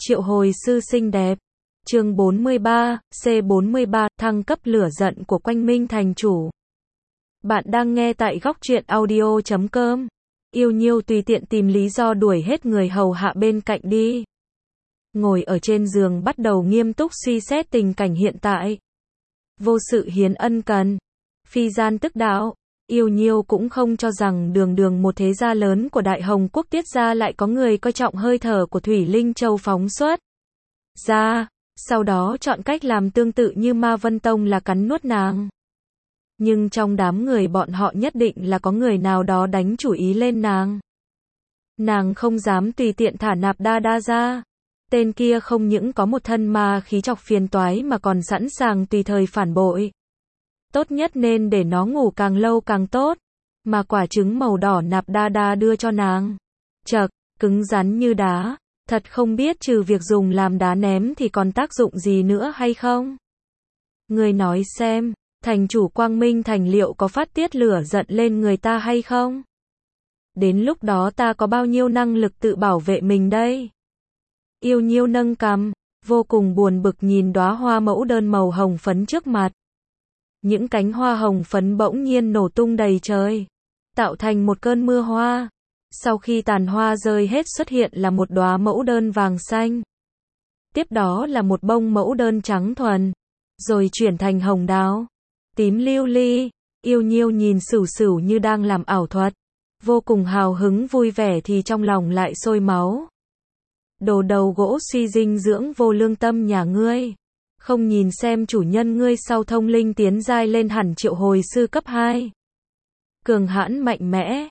Triệu hồi sư xinh đẹp. Chương 43, C43, thăng cấp lửa giận của Quang Minh thành chủ. Bạn đang nghe tại góc truyện audio.com. Yêu Nhiêu tùy tiện tìm lý do đuổi hết người hầu hạ bên cạnh đi. Ngồi ở trên giường bắt đầu nghiêm túc suy xét tình cảnh hiện tại. Vô sự hiến ân cần. Phi gian tức đạo. Yêu Nhiêu cũng không cho rằng đường một thế gia lớn của Đại Hồng Quốc Tiết gia lại có người coi trọng hơi thở của Thủy Linh Châu phóng xuất ra, sau đó chọn cách làm tương tự như Ma Vân Tông là cắn nuốt nàng. Nhưng trong đám người bọn họ nhất định là có người nào đó đánh chủ ý lên nàng. Nàng không dám tùy tiện thả Nạp Đa Đa ra. Tên kia không những có một thân ma khí chọc phiền toái mà còn sẵn sàng tùy thời phản bội. Tốt nhất nên để nó ngủ càng lâu càng tốt. Mà quả trứng màu đỏ Nạp Đa Đa đưa cho nàng, chậc, cứng rắn như đá, thật không biết trừ việc dùng làm đá ném thì còn tác dụng gì nữa hay không? Người nói xem, thành chủ Quang Minh thành liệu có phát tiết lửa giận lên người ta hay không? Đến lúc đó ta có bao nhiêu năng lực tự bảo vệ mình đây? Yêu Nhiêu nâng cằm, vô cùng buồn bực nhìn đóa hoa mẫu đơn màu hồng phấn trước mặt. Những cánh hoa hồng phấn bỗng nhiên nổ tung đầy trời, tạo thành một cơn mưa hoa. Sau khi tàn hoa rơi hết xuất hiện là một đóa mẫu đơn vàng xanh. Tiếp đó là một bông mẫu đơn trắng thuần, rồi chuyển thành hồng đào, tím lưu ly. Yêu Nhiêu nhìn Sửu Sửu như đang làm ảo thuật, vô cùng hào hứng vui vẻ thì trong lòng lại sôi máu. Đồ đầu gỗ suy dinh dưỡng vô lương tâm nhà ngươi. Không nhìn xem chủ nhân ngươi sau thông linh tiến giai lên hẳn triệu hồi sư cấp 2. Cường hãn mạnh mẽ,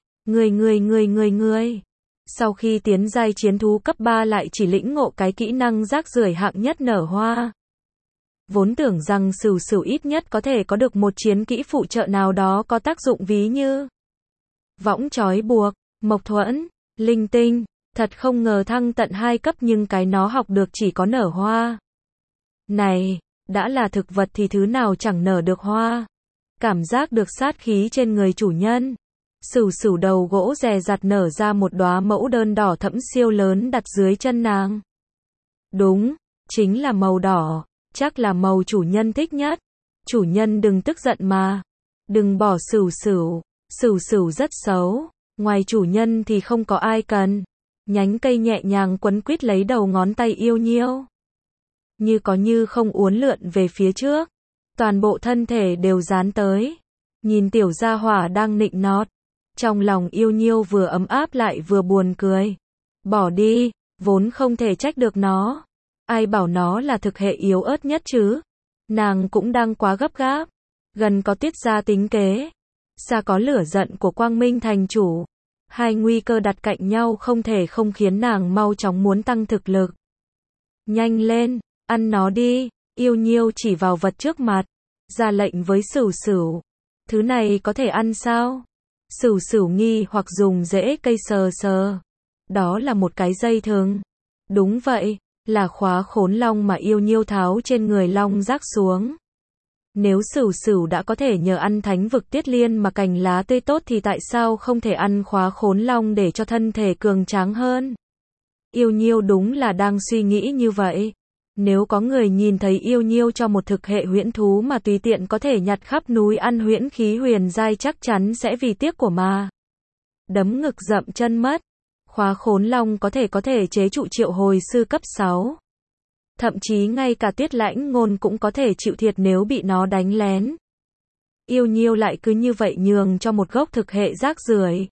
ngươi. Sau khi tiến giai chiến thú cấp 3 lại chỉ lĩnh ngộ cái kỹ năng rác rưởi hạng nhất nở hoa. Vốn tưởng rằng Sửu Sửu ít nhất có thể có được một chiến kỹ phụ trợ nào đó có tác dụng ví như võng trói buộc, mộc thuẫn, linh tinh, thật không ngờ thăng tận 2 cấp nhưng cái nó học được chỉ có nở hoa. Này, đã là thực vật thì thứ nào chẳng nở được hoa. Cảm giác được sát khí trên người chủ nhân. Sửu Sửu đầu gỗ dè dặt nở ra một đóa mẫu đơn đỏ thẫm siêu lớn đặt dưới chân nàng. Đúng, chính là màu đỏ, chắc là màu chủ nhân thích nhất. Chủ nhân đừng tức giận mà. Đừng bỏ Sửu Sửu, Sửu Sửu rất xấu, ngoài chủ nhân thì không có ai cần. Nhánh cây nhẹ nhàng quấn quýt lấy đầu ngón tay Yêu Nhiêu. Như có như không uốn lượn về phía trước, toàn bộ thân thể đều dán tới. Nhìn tiểu gia hỏa đang nịnh nọt, trong lòng Yêu Nhiêu vừa ấm áp lại vừa buồn cười. Bỏ đi, vốn không thể trách được nó. Ai bảo nó là thực hệ yếu ớt nhất chứ? Nàng cũng đang quá gấp gáp. Gần có tiết ra tính kế, xa có lửa giận của Quang Minh thành chủ. Hai nguy cơ đặt cạnh nhau không thể không khiến nàng mau chóng muốn tăng thực lực. Nhanh lên, ăn nó đi. Yêu Nhiêu chỉ vào vật trước mặt, ra lệnh với Sửu Sửu. Thứ này có thể ăn sao? Sửu Sửu nghi hoặc dùng rễ cây sờ sờ. Đó là một cái dây thừng. Đúng vậy, là khóa khốn long mà Yêu Nhiêu tháo trên người long rác xuống. Nếu Sửu Sửu đã có thể nhờ ăn thánh vực Tiết Liên mà cành lá tươi tốt thì tại sao không thể ăn khóa khốn long để cho thân thể cường tráng hơn? Yêu Nhiêu đúng là đang suy nghĩ như vậy. Nếu có người nhìn thấy Yêu Nhiêu cho một thực hệ huyễn thú mà tùy tiện có thể nhặt khắp núi ăn huyễn khí huyền giai chắc chắn sẽ vì tiếc của mà đấm ngực dậm chân mất. Khóa khốn long có thể chế trụ triệu hồi sư cấp 6. Thậm chí ngay cả Tiết Lãnh Ngôn cũng có thể chịu thiệt nếu bị nó đánh lén. Yêu Nhiêu lại cứ như vậy nhường cho một gốc thực hệ rác rưởi.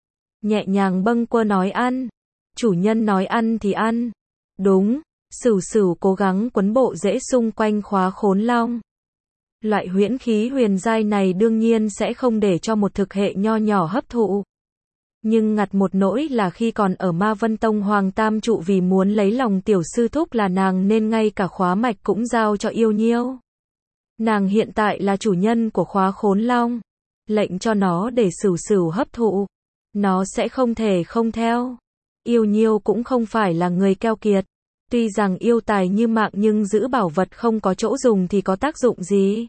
Nhẹ nhàng bâng quơ nói ăn. Chủ nhân nói ăn thì ăn. Đúng. Sửu Sửu cố gắng quấn bộ rễ xung quanh khóa khốn long. Loại huyễn khí huyền giai này đương nhiên sẽ không để cho một thực hệ nho nhỏ hấp thụ. Nhưng ngặt một nỗi là khi còn ở Ma Vân Tông Hoàng Tam Trụ vì muốn lấy lòng tiểu sư thúc là nàng nên ngay cả khóa mạch cũng giao cho Yêu Nhiêu. Nàng hiện tại là chủ nhân của khóa khốn long. Lệnh cho nó để Sửu Sửu hấp thụ. Nó sẽ không thể không theo. Yêu Nhiêu cũng không phải là người keo kiệt. Tuy rằng yêu tài như mạng nhưng giữ bảo vật không có chỗ dùng thì có tác dụng gì?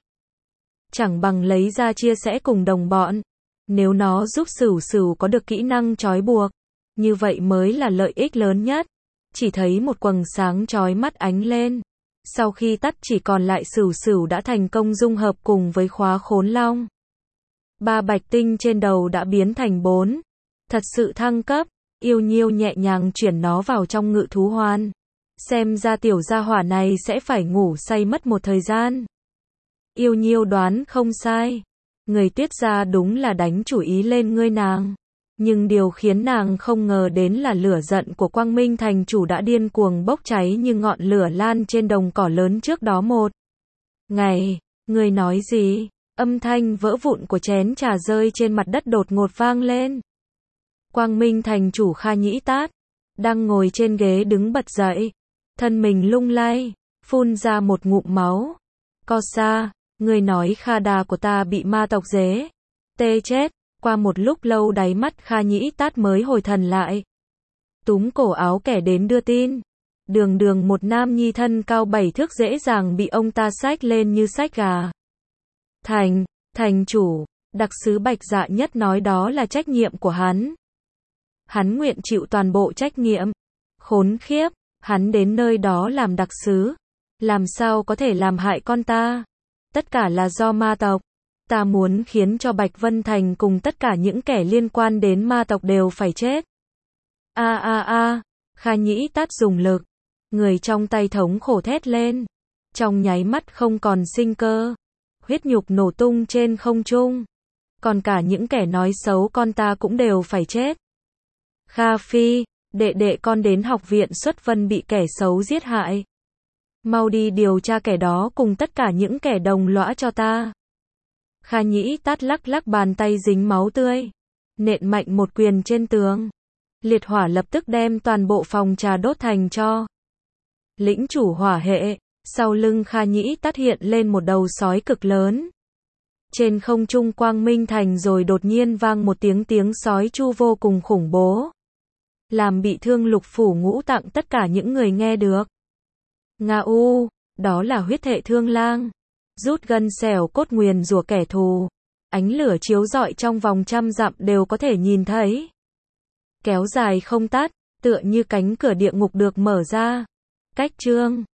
Chẳng bằng lấy ra chia sẻ cùng đồng bọn. Nếu nó giúp Sửu Sửu có được kỹ năng trói buộc, như vậy mới là lợi ích lớn nhất. chỉ thấy một quầng sáng chói mắt ánh lên. Sau khi tắt chỉ còn lại Sửu Sửu đã thành công dung hợp cùng với khóa khốn long. 3 bạch tinh trên đầu đã biến thành 4. Thật sự thăng cấp, Yêu Nhiêu nhẹ nhàng chuyển nó vào trong ngự thú hoan. Xem ra tiểu gia hỏa này sẽ phải ngủ say mất một thời gian. Yêu Nhiêu đoán không sai. Người Tuyết gia đúng là đánh chủ ý lên ngươi nàng. Nhưng điều khiến nàng không ngờ đến là lửa giận của Quang Minh thành chủ đã điên cuồng bốc cháy như ngọn lửa lan trên đồng cỏ lớn trước đó một ngày. Ngươi nói gì? Âm thanh vỡ vụn của chén trà rơi trên mặt đất đột ngột vang lên. Quang Minh thành chủ Kha Nhĩ Tát đang ngồi trên ghế đứng bật dậy, thân mình lung lay, phun ra một ngụm máu. Co Sa, ngươi nói Kha Đà của ta bị ma tộc dế tê chết. Qua một lúc lâu đáy mắt Kha Nhĩ Tát mới hồi thần lại. Túm cổ áo kẻ đến đưa tin. Đường một nam nhi thân cao 7 thước dễ dàng bị ông ta xách lên như xách gà. Thành chủ, đặc sứ Bạch Dạ Nhất nói đó là trách nhiệm của hắn. Hắn nguyện chịu toàn bộ trách nhiệm. Khốn khiếp, hắn đến nơi đó làm đặc sứ. Làm sao có thể làm hại con ta? Tất cả là do ma tộc. Ta muốn khiến cho Bạch Vân Thành cùng tất cả những kẻ liên quan đến ma tộc đều phải chết. Kha Nhĩ Tát dùng lực. Người trong tay thống khổ thét lên. Trong nháy mắt không còn sinh cơ. Huyết nhục nổ tung trên không trung. Còn cả những kẻ nói xấu con ta cũng đều phải chết. Kha Phi, đệ con đến học viện Xuất Vân bị kẻ xấu giết hại. Mau đi điều tra kẻ đó cùng tất cả những kẻ đồng lõa cho ta. Kha Nhĩ Tát lắc lắc bàn tay dính máu tươi. Nện mạnh một quyền trên tường. Liệt hỏa lập tức đem toàn bộ phòng trà đốt thành tro. Lĩnh chủ hỏa hệ. Sau lưng Kha Nhĩ Tát hiện lên một đầu sói cực lớn. Trên không trung Quang Minh Thành rồi đột nhiên vang một tiếng sói chu vô cùng khủng bố. Làm bị thương lục phủ ngũ tạng tất cả những người nghe được. Đó là huyết hệ thương lang. Rút gân xẻo cốt nguyền rủa kẻ thù. Ánh lửa chiếu rọi trong vòng 100 dặm đều có thể nhìn thấy. Kéo dài không tắt, tựa như cánh cửa địa ngục được mở ra. Cách chương